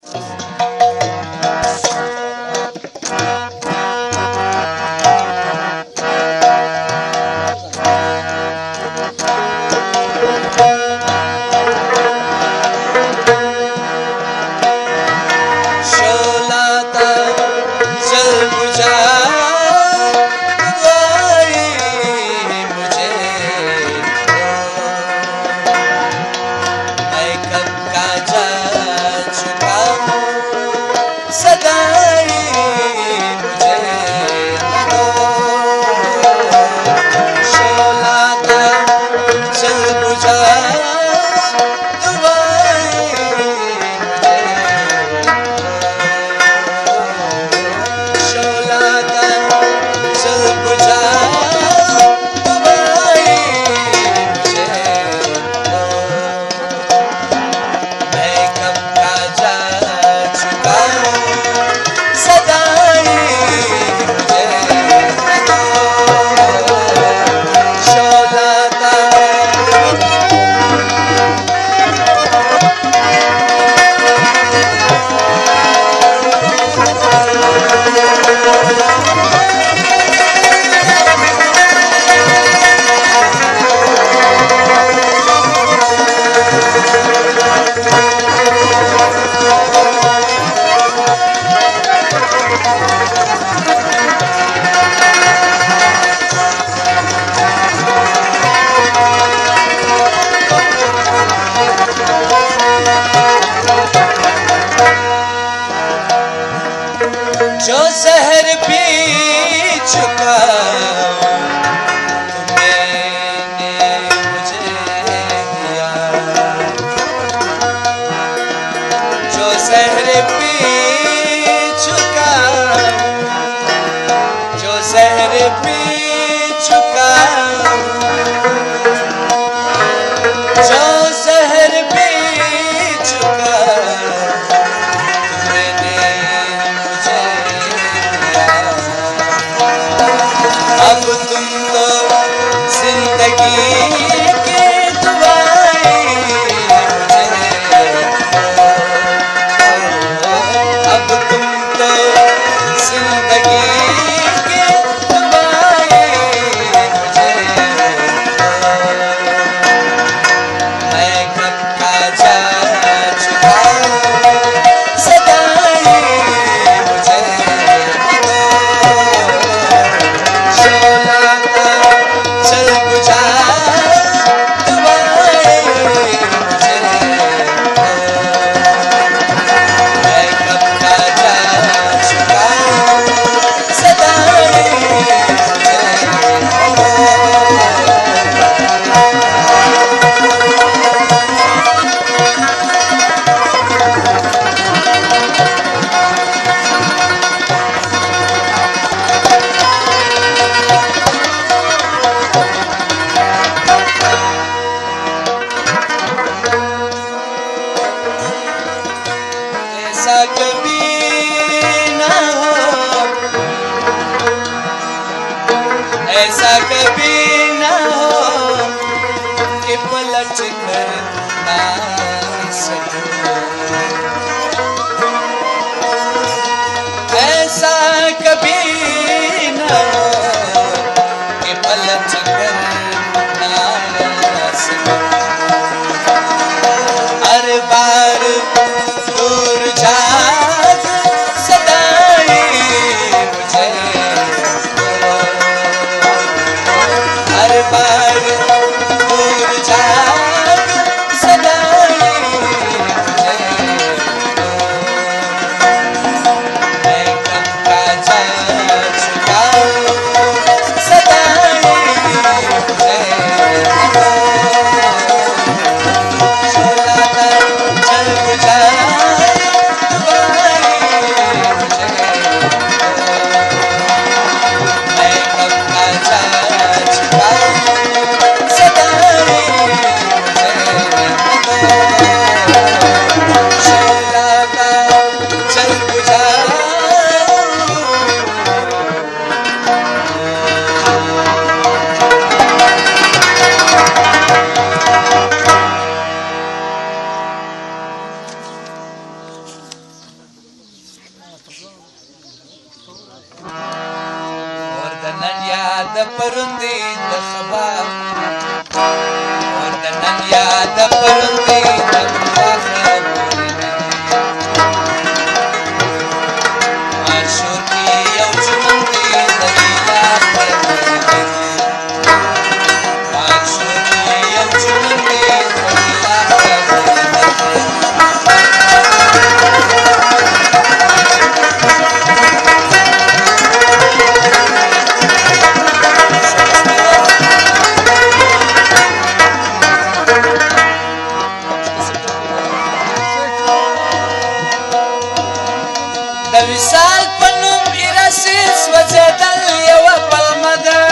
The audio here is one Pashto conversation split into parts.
جو زہر پی چکا میں نے مجھے دیا، جو زہر پی چکا، جو زہر پی چکا، جو زہر پی چکا اب تم تو زندگی کی دعائیں مجھے دو، اب تم تو زندگی کی دعائیں مجھے دو، میں کب کا جا چکا صدائیں مجھے دو، ایسا کبھی نہ ہو، ایسا کبھی نہ ہو کہ پلٹ کر نہ سکوں، ایسا کبھی نہ ہو کہ پلٹ کر نہ سکوں، ہر بار دور جاگ صدائیں مجھے دو، ہر بار دور جاگ صدائیں مجھے دو، میں کب کا جا نن یاد پروندې د خبر اور د نن یاد پروندې د خبر ماشور کې یو ژوندې د لیلا پروندې ماشور کې یو ژوندې د لیلا د وصال په نوم ایراسي سوځېدل یوه پلمه ده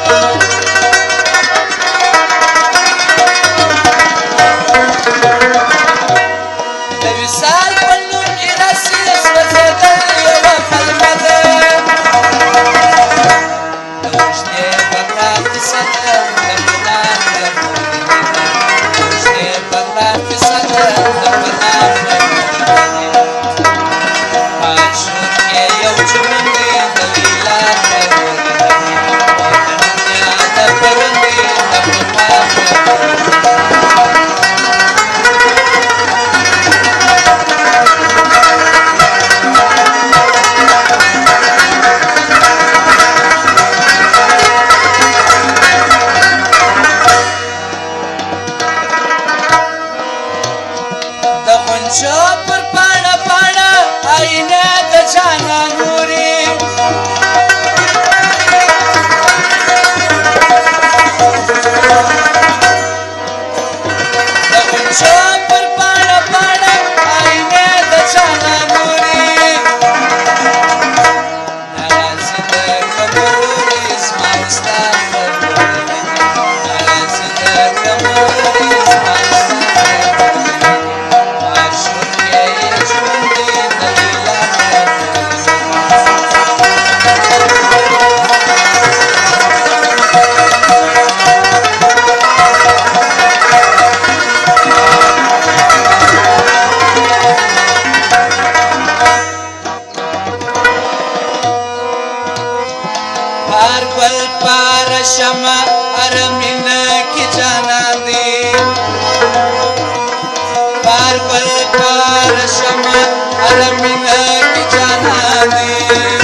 د وصال په نوم ایراسي سوځېدل یوه پلمه ده د اوږدې بګړا کیسه ده د ګناه د اوږدې بګړا کیسه ده د ګناه پر پاڼه پاڼه آینه د جانان ګوري د غنچو پر پاڼه پاڼه آینه د جانان ګوري ناراضي د کمروري زما ستا ناراضي د کمروري زما پار گل پار شمع ارمین کی جانان دی پار گل پار شمع ارمین کی جانان دی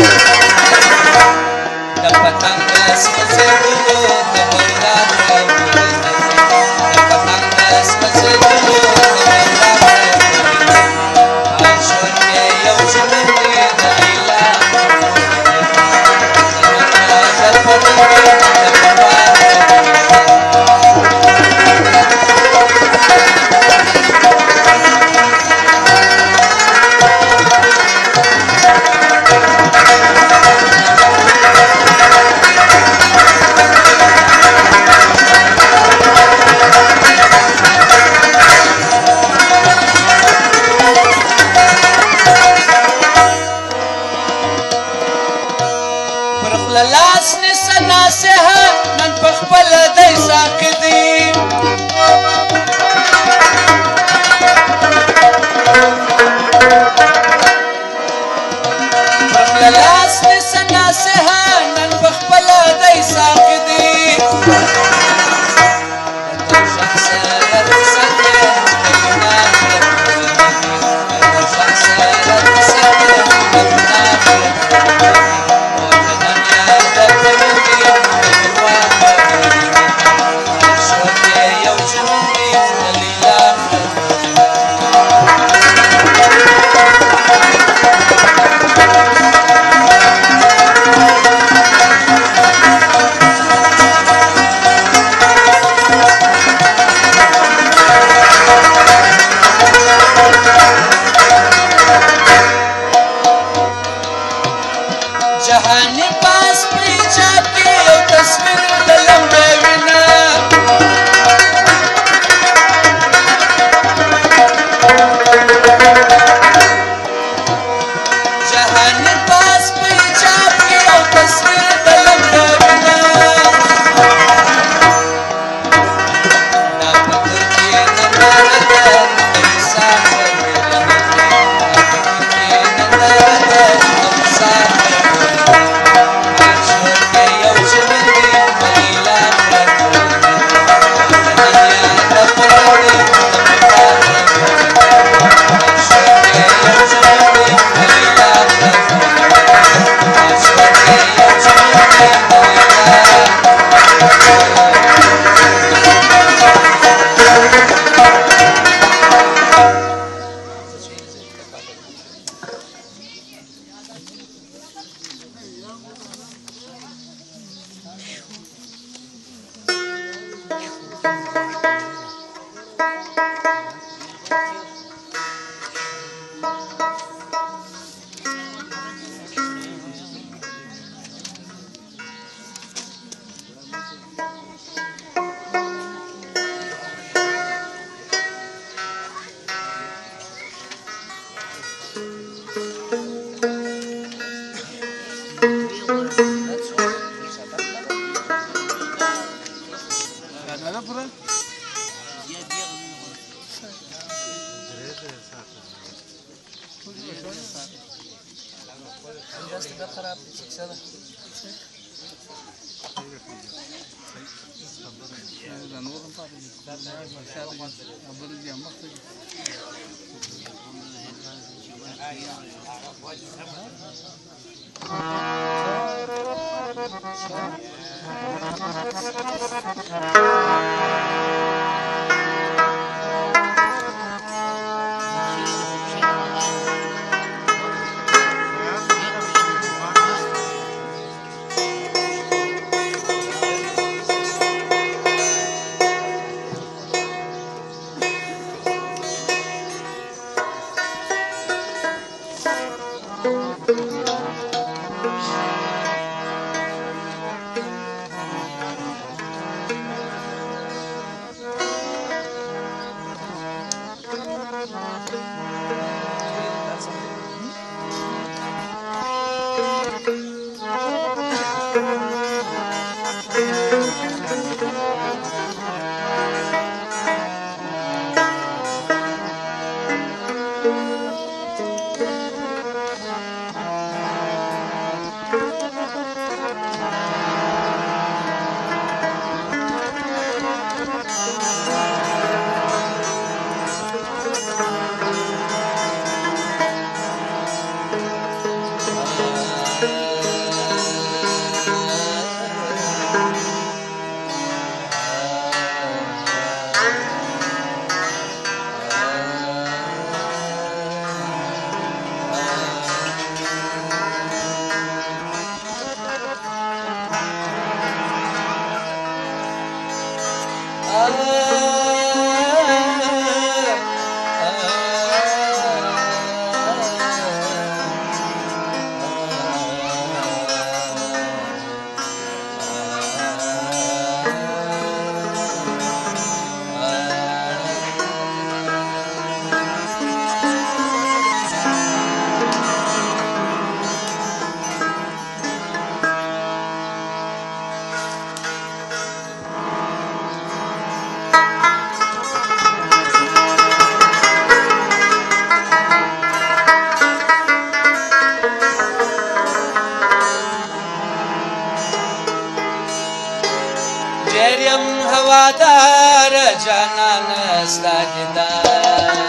د پتنګ سوځېدلو د بلدار د پتنګ سوځېدلو د بلدار ماشور کې یو ژوندې د لیلا لاس نسه ناسه نن په خپل دی ساکدي لاس نسه ناسه نن په خپل دی ساکدي خراب شکشا ده جریم هوادار جانان ستا دیدار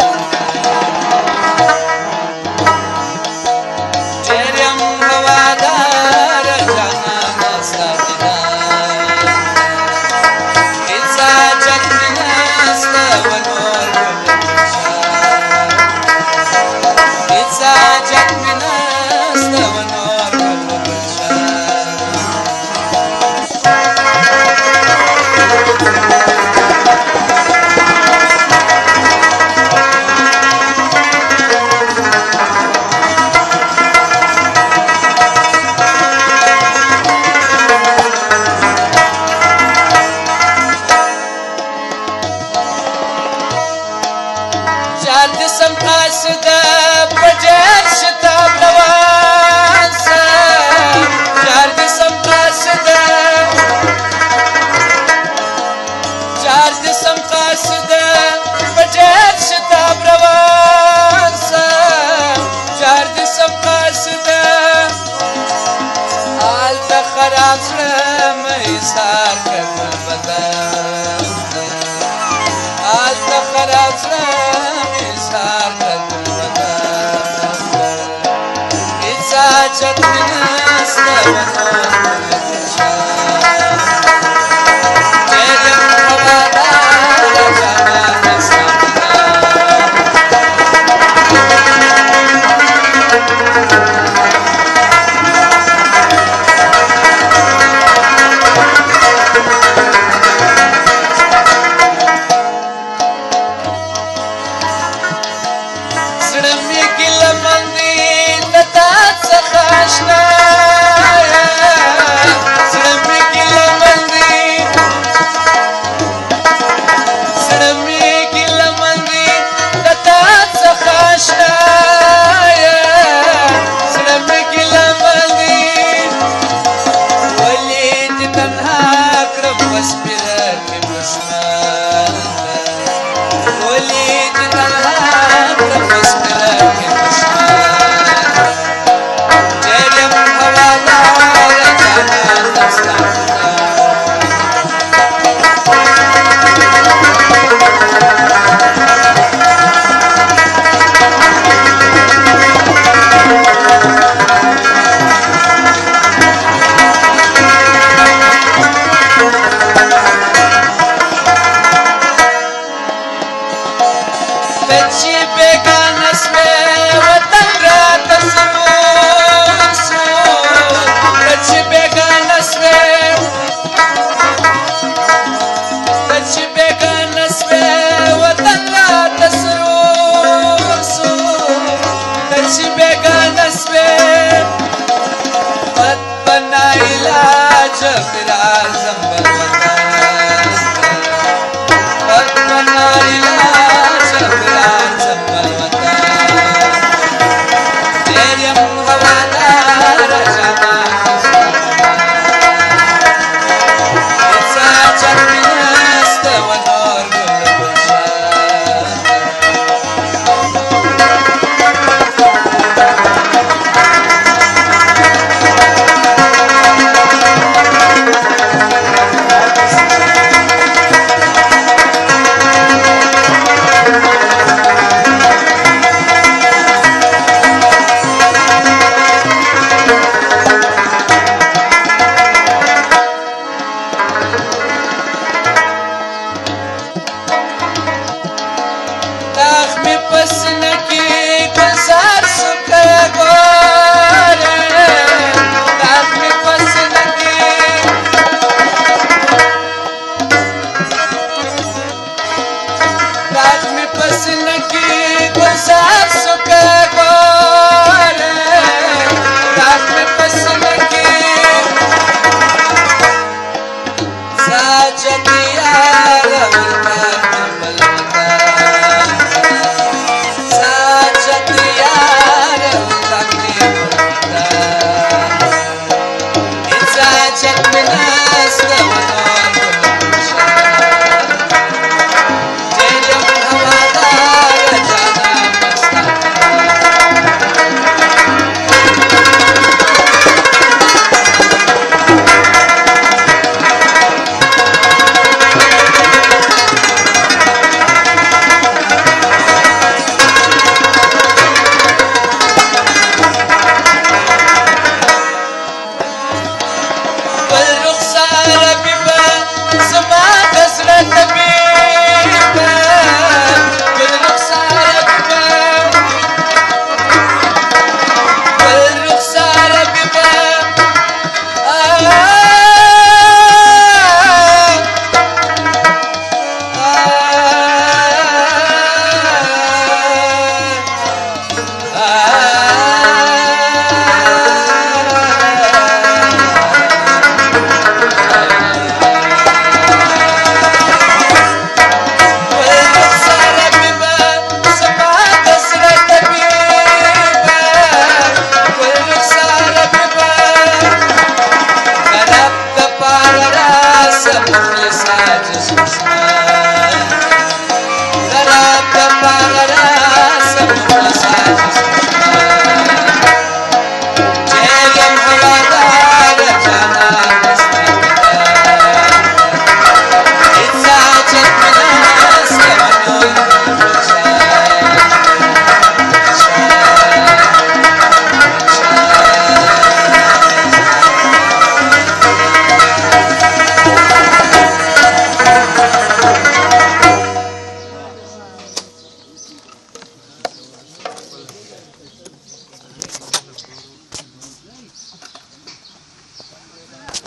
جریم هوادار جانان ستا دیدار ایسا جت نست و نور گلشار ایسا جت نست و نور گلشار جسم قاصده بجر شتاب روان سم جار جسم قاصده جار جسم قاصده بجر شتاب روان سم جار جسم قاصده حال خراب سرم ایثار کرم بدن حال خراب سرم ایثار کرم بدن ایسا چت نست و نور گلشار جریم هوادار جانان ستا دیدار زړه مې ګیله من دی له تا څخه اشنا زړه مې ګیله من دی زړه مې ګیله من دی له تا څخه اشنا زړه مې ګیله من دی ولې دې تنها کړم په سپېره کې دښمن ولې دې تنها کړم په سپېره کې دښمن چې بیگانه سوې بد بنا علاج پھر اعظم